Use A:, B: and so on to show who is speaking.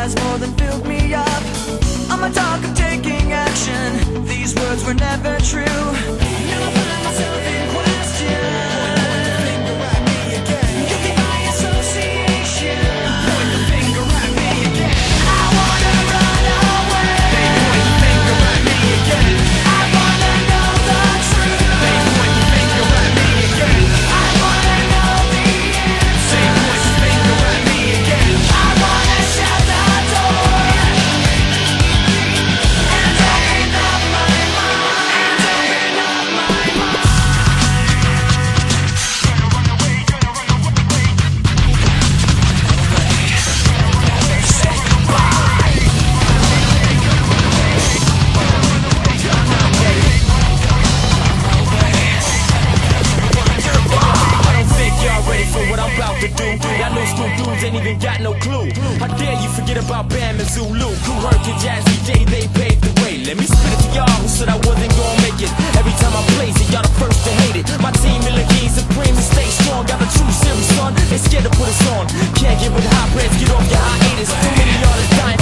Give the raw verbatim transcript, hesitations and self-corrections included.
A: has more than filled me up. I'm a talk of taking action. These words were never true. Now I find myself in question. Point the finger at me again. Guilty by association. Point the finger at me again. I wanna run away. They point the finger at me again. I wanna know the truth. They point the finger at me again. I wanna know the answer. They point the finger at me again. I wanna shut the door and open up my mind. And open up my mind. I don't think y'all ready for what I'm about to do. Y'all new school dudes ain't even got no clue. How dare you forget about Bam and Zulu? Kool Herc and Jazzy J, they paved the way. Let me spit it to y'all who said I wasn't gonna make it. Every time I blaze it, y'all the first to hate it. My team Milligeen supreme and stay strong. Got a true series, son. They scared to put us on. Can't get with high breads, get off your hiatus. Too many artists dying